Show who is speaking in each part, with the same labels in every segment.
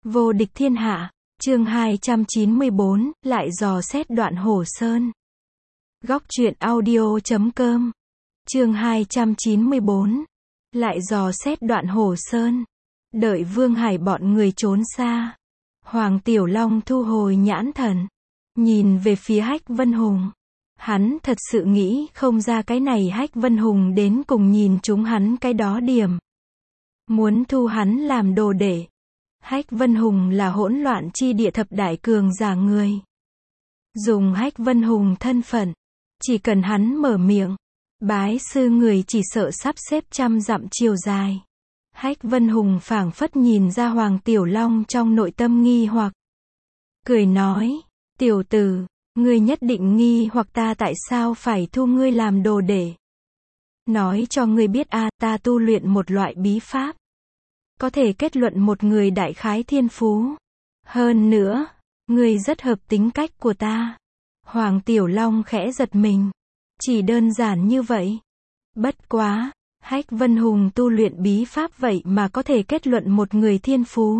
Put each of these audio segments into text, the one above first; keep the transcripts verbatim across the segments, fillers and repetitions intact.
Speaker 1: Vô địch thiên hạ, chương hai trăm chín mươi bốn, lại dò xét đoạn Hồ Sơn. Góc truyện audio chấm com. Chương hai trăm chín mươi bốn, lại dò xét đoạn Hồ Sơn. Đợi Vương Hải bọn người trốn xa, Hoàng Tiểu Long thu hồi nhãn thần, nhìn về phía Hách Vân Hùng. Hắn thật sự nghĩ không ra cái này Hách Vân Hùng đến cùng nhìn chúng hắn cái đó điểm. Muốn thu hắn làm đồ đệ. Hách Vân Hùng là hỗn loạn chi địa thập đại cường giả người. Dùng Hách Vân Hùng thân phận, chỉ cần hắn mở miệng, bái sư người chỉ sợ sắp xếp trăm dặm chiều dài. Hách Vân Hùng phảng phất nhìn ra Hoàng Tiểu Long trong nội tâm nghi hoặc. Cười nói, tiểu tử, ngươi nhất định nghi hoặc ta tại sao phải thu ngươi làm đồ đệ. Nói cho ngươi biết a, ta tu luyện một loại bí pháp, có thể kết luận một người đại khái thiên phú. Hơn nữa, ngươi rất hợp tính cách của ta. Hoàng Tiểu Long khẽ giật mình. Chỉ đơn giản như vậy. Bất quá, Hách Vân Hùng tu luyện bí pháp vậy mà có thể kết luận một người thiên phú.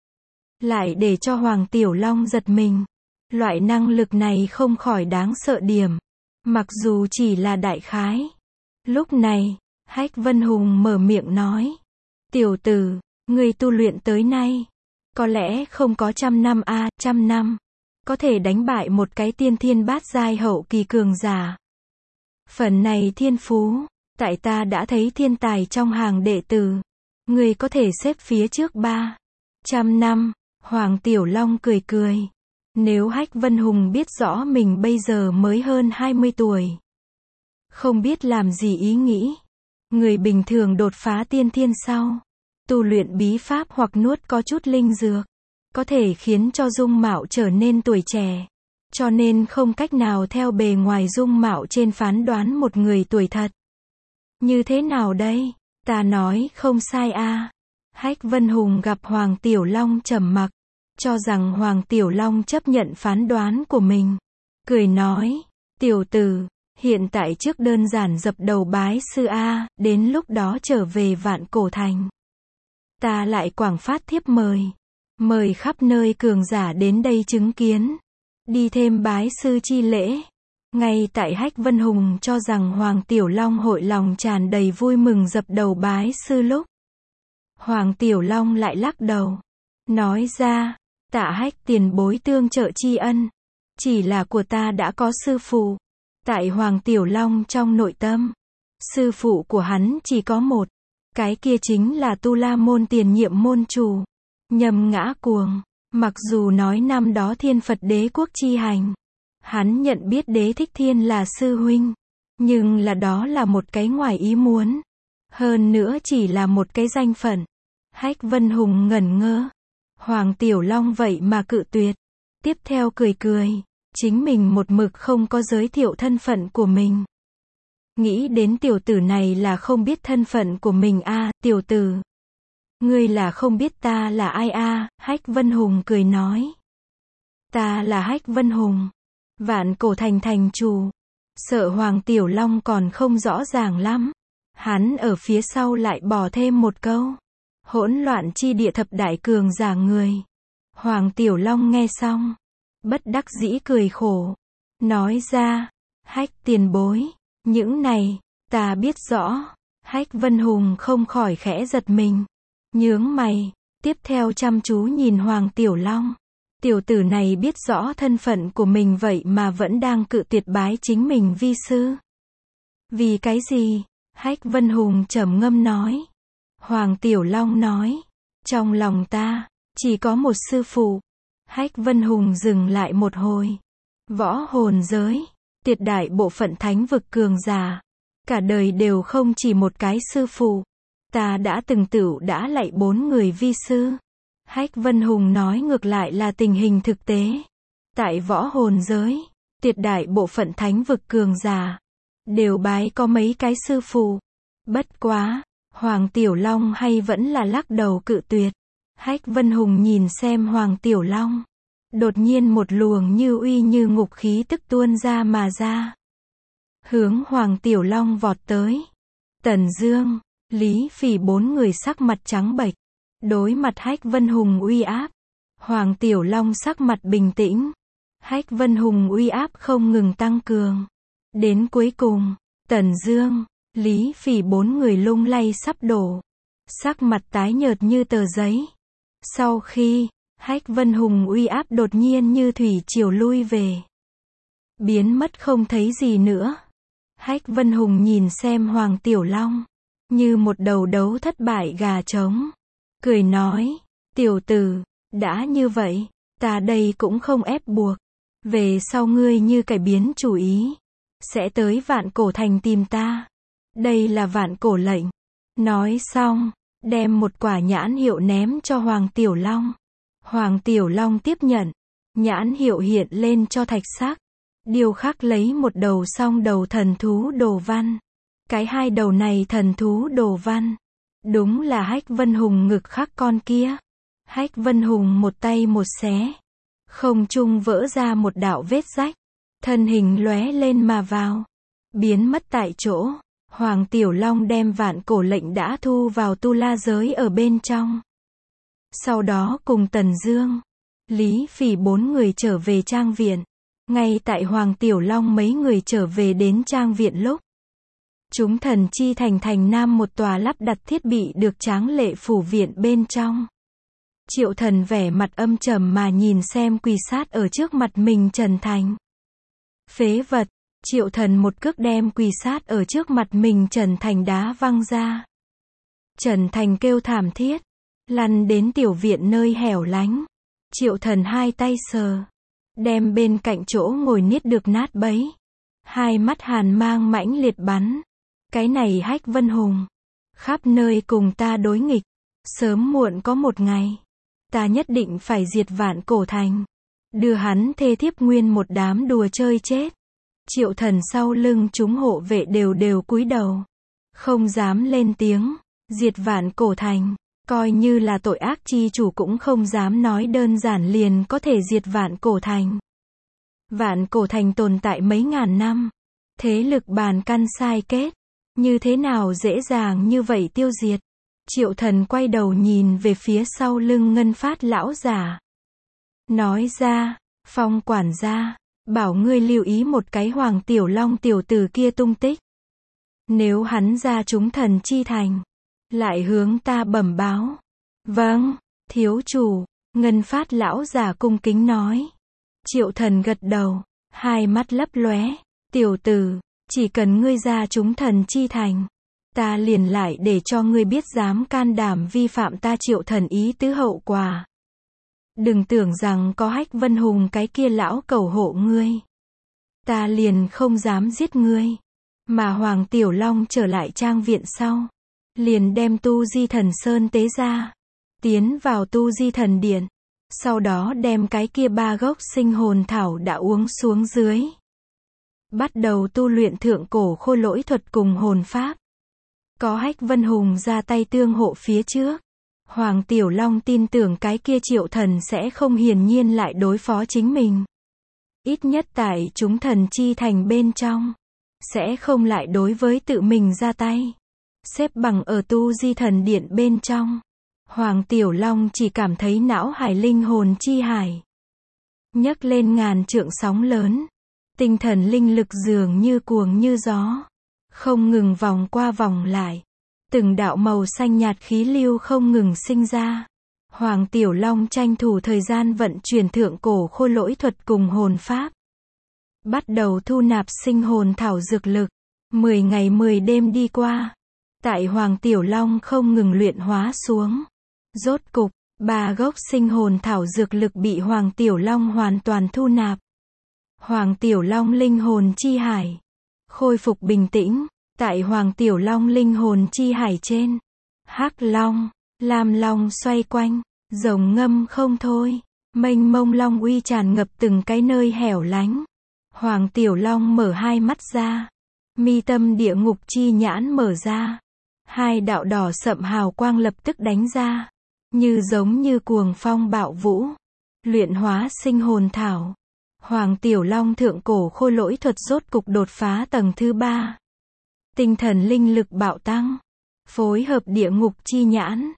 Speaker 1: Lại để cho Hoàng Tiểu Long giật mình. Loại năng lực này không khỏi đáng sợ điểm. Mặc dù chỉ là đại khái. Lúc này, Hách Vân Hùng mở miệng nói. Tiểu tử, ngươi tu luyện tới nay, có lẽ không có trăm năm a, à, trăm năm, có thể đánh bại một cái tiên thiên bát giai hậu kỳ cường giả. Phần này thiên phú, tại ta đã thấy thiên tài trong hàng đệ tử, ngươi có thể xếp phía trước ba trăm năm. Hoàng Tiểu Long cười cười. Nếu Hách Vân Hùng biết rõ mình bây giờ mới hơn hai mươi tuổi, không biết làm gì ý nghĩ. Người bình thường đột phá tiên thiên sau, tu luyện bí pháp hoặc nuốt có chút linh dược, có thể khiến cho dung mạo trở nên tuổi trẻ. Cho nên không cách nào theo bề ngoài dung mạo trên phán đoán một người tuổi thật. Như thế nào đây? Ta nói không sai a. À. Hách Vân Hùng gặp Hoàng Tiểu Long trầm mặc, cho rằng Hoàng Tiểu Long chấp nhận phán đoán của mình. Cười nói, tiểu tử, hiện tại trước đơn giản dập đầu bái sư a, đến lúc đó trở về Vạn Cổ Thành. Ta lại quảng phát thiếp mời. Mời khắp nơi cường giả đến đây chứng kiến. Đi thêm bái sư chi lễ. Ngay tại Hách Vân Hùng cho rằng Hoàng Tiểu Long hội lòng tràn đầy vui mừng dập đầu bái sư lúc, Hoàng Tiểu Long lại lắc đầu. Nói ra, tạ Hách tiền bối tương trợ tri ân. Chỉ là của ta đã có sư phụ. Tại Hoàng Tiểu Long trong nội tâm, sư phụ của hắn chỉ có một. Cái kia chính là Tu La môn tiền nhiệm môn chủ, Nhâm Ngã Cuồng. Mặc dù nói năm đó Thiên Phật Đế quốc chi hành, hắn nhận biết Đế Thích Thiên là sư huynh, nhưng là đó là một cái ngoài ý muốn. Hơn nữa chỉ là một cái danh phận. Hách Vân Hùng ngẩn ngơ. Hoàng Tiểu Long vậy mà cự tuyệt. Tiếp theo cười cười, chính mình một mực không có giới thiệu thân phận của mình. Nghĩ đến tiểu tử này là không biết thân phận của mình a, à, tiểu tử. Ngươi là không biết ta là ai a, à, Hách Vân Hùng cười nói. Ta là Hách Vân Hùng, Vạn Cổ Thành thành chủ. Sợ Hoàng Tiểu Long còn không rõ ràng lắm. Hắn ở phía sau lại bỏ thêm một câu. Hỗn loạn chi địa thập đại cường giả người. Hoàng Tiểu Long nghe xong, bất đắc dĩ cười khổ. Nói ra, Hách tiền bối. Những này, ta biết rõ. Hách Vân Hùng không khỏi khẽ giật mình. Nhướng mày, tiếp theo chăm chú nhìn Hoàng Tiểu Long. Tiểu tử này biết rõ thân phận của mình vậy mà vẫn đang cự tuyệt bái chính mình vi sư. Vì cái gì? Hách Vân Hùng trầm ngâm nói. Hoàng Tiểu Long nói, trong lòng ta, chỉ có một sư phụ. Hách Vân Hùng dừng lại một hồi. Võ hồn giới, tuyệt đại bộ phận thánh vực cường giả, cả đời đều không chỉ một cái sư phụ. Ta đã từng tửu đã lạy bốn người vi sư. Hách Vân Hùng nói ngược lại là tình hình thực tế. Tại võ hồn giới, tuyệt đại bộ phận thánh vực cường giả, đều bái có mấy cái sư phụ. Bất quá, Hoàng Tiểu Long hay vẫn là lắc đầu cự tuyệt. Hách Vân Hùng nhìn xem Hoàng Tiểu Long. Đột nhiên một luồng như uy như ngục khí tức tuôn ra mà ra. Hướng Hoàng Tiểu Long vọt tới. Tần Dương, Lý Phỉ bốn người sắc mặt trắng bệch. Đối mặt Hách Vân Hùng uy áp, Hoàng Tiểu Long sắc mặt bình tĩnh. Hách Vân Hùng uy áp không ngừng tăng cường. Đến cuối cùng, Tần Dương, Lý Phỉ bốn người lung lay sắp đổ. Sắc mặt tái nhợt như tờ giấy. Sau khi, Hách Vân Hùng uy áp đột nhiên như thủy triều lui về. Biến mất không thấy gì nữa. Hách Vân Hùng nhìn xem Hoàng Tiểu Long. Như một đầu đấu thất bại gà trống. Cười nói, tiểu tử, đã như vậy, ta đây cũng không ép buộc. Về sau ngươi như cải biến chủ ý. Sẽ tới Vạn Cổ Thành tìm ta. Đây là Vạn Cổ lệnh. Nói xong, đem một quả nhãn hiệu ném cho Hoàng Tiểu Long. Hoàng Tiểu Long tiếp nhận. Nhãn hiệu hiện lên cho thạch sắc. Điêu khắc lấy một đầu song đầu thần thú đồ văn. Cái hai đầu này thần thú đồ văn. Đúng là Hách Vân Hùng ngực khắc con kia. Hách Vân Hùng một tay một xé. Không trung vỡ ra một đạo vết rách. Thân hình lóe lên mà vào. Biến mất tại chỗ. Hoàng Tiểu Long đem Vạn Cổ lệnh đã thu vào tu la giới ở bên trong. Sau đó cùng Tần Dương, Lý Phỉ bốn người trở về trang viện. Ngay tại Hoàng Tiểu Long mấy người trở về đến trang viện lúc. Chúng thần chi thành thành nam một tòa lắp đặt thiết bị được tráng lệ phủ viện bên trong. Triệu Thần vẻ mặt âm trầm mà nhìn xem quỳ sát ở trước mặt mình Trần Thành. Phế vật, Triệu Thần một cước đem quỳ sát ở trước mặt mình Trần Thành đá văng ra. Trần Thành kêu thảm thiết, lăn đến tiểu viện nơi hẻo lánh. Triệu Thần hai tay sờ, đem bên cạnh chỗ ngồi niết được nát bấy. Hai mắt hàn mang mãnh liệt bắn. Cái này Hách Vân Hùng, khắp nơi cùng ta đối nghịch. Sớm muộn có một ngày, ta nhất định phải diệt Vạn Cổ Thành. Đưa hắn thê thiếp nguyên một đám đùa chơi chết. Triệu Thần sau lưng chúng hộ vệ đều đều cúi đầu. Không dám lên tiếng. Diệt Vạn Cổ Thành. Coi như là tội ác chi chủ cũng không dám nói đơn giản liền có thể diệt Vạn Cổ Thành. Vạn Cổ Thành tồn tại mấy ngàn năm. Thế lực bàn căn sai kết. Như thế nào dễ dàng như vậy tiêu diệt. Triệu Thần quay đầu nhìn về phía sau lưng Ngân Phát lão giả. Nói ra, Phong quản gia, bảo ngươi lưu ý một cái Hoàng Tiểu Long tiểu tử kia tung tích. Nếu hắn ra chúng thần chi thành, lại hướng ta bẩm báo. Vâng, thiếu chủ, Ngân Phát lão giả cung kính nói. Triệu Thần gật đầu, hai mắt lấp lóe. Tiểu tử, chỉ cần ngươi ra chúng thần chi thành, ta liền lại để cho ngươi biết dám can đảm vi phạm ta Triệu Thần ý tứ hậu quả. Đừng tưởng rằng có Hách Vân Hùng cái kia lão cầu hộ ngươi, ta liền không dám giết ngươi. Mà Hoàng Tiểu Long trở lại trang viện sau, liền đem Tu Di Thần Sơn tế ra, tiến vào Tu Di Thần Điện, sau đó đem cái kia ba gốc sinh hồn thảo đã uống xuống dưới. Bắt đầu tu luyện thượng cổ khôi lỗi thuật cùng hồn pháp. Có Hách Vân Hùng ra tay tương hộ phía trước. Hoàng Tiểu Long tin tưởng cái kia Triệu Thần sẽ không hiển nhiên lại đối phó chính mình. Ít nhất tại chúng thần chi thành bên trong, sẽ không lại đối với tự mình ra tay. Xếp bằng ở Tu Di Thần Điện bên trong, Hoàng Tiểu Long chỉ cảm thấy não hải linh hồn chi hải nhấc lên ngàn trượng sóng lớn. Tinh thần linh lực dường như cuồng như gió, không ngừng vòng qua vòng lại. Từng đạo màu xanh nhạt khí lưu không ngừng sinh ra. Hoàng Tiểu Long tranh thủ thời gian vận chuyển thượng cổ khôi lỗi thuật cùng hồn pháp. Bắt đầu thu nạp sinh hồn thảo dược lực. Mười ngày mười đêm đi qua. Tại Hoàng Tiểu Long không ngừng luyện hóa xuống. Rốt cục, ba gốc sinh hồn thảo dược lực bị Hoàng Tiểu Long hoàn toàn thu nạp. Hoàng Tiểu Long linh hồn chi hải khôi phục bình tĩnh. Tại Hoàng Tiểu Long linh hồn chi hải trên, Hắc Long, Lam Long xoay quanh, rồng ngâm không thôi, mênh mông long uy tràn ngập từng cái nơi hẻo lánh. Hoàng Tiểu Long mở hai mắt ra, mi tâm địa ngục chi nhãn mở ra, hai đạo đỏ sậm hào quang lập tức đánh ra, như giống như cuồng phong bạo vũ. Luyện hóa sinh hồn thảo. Hoàng Tiểu Long thượng cổ khôi lỗi thuật rốt cục đột phá tầng thứ ba. Tinh thần linh lực bạo tăng, phối hợp địa ngục chi nhãn,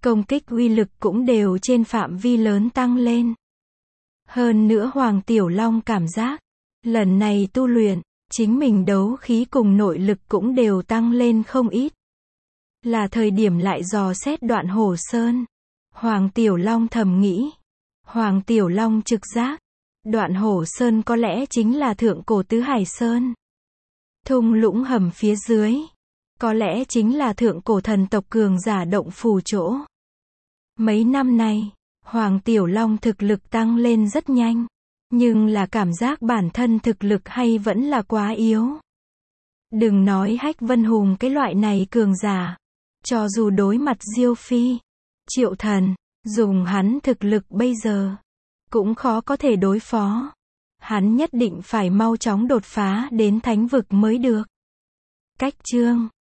Speaker 1: công kích uy lực cũng đều trên phạm vi lớn tăng lên. Hơn nữa Hoàng Tiểu Long cảm giác, lần này tu luyện, chính mình đấu khí cùng nội lực cũng đều tăng lên không ít. Là thời điểm lại dò xét Đoạn Hổ Sơn. Hoàng Tiểu Long thầm nghĩ. Hoàng Tiểu Long trực giác, Đoạn Hổ Sơn có lẽ chính là thượng cổ Tứ Hải Sơn. Thung lũng hầm phía dưới, có lẽ chính là thượng cổ thần tộc cường giả động phủ chỗ. Mấy năm nay, Hoàng Tiểu Long thực lực tăng lên rất nhanh, nhưng là cảm giác bản thân thực lực hay vẫn là quá yếu. Đừng nói Hách Vân Hùng cái loại này cường giả, cho dù đối mặt Diêu Phi, Triệu Thần, dùng hắn thực lực bây giờ, cũng khó có thể đối phó. Hắn nhất định phải mau chóng đột phá đến thánh vực mới được. Cách chương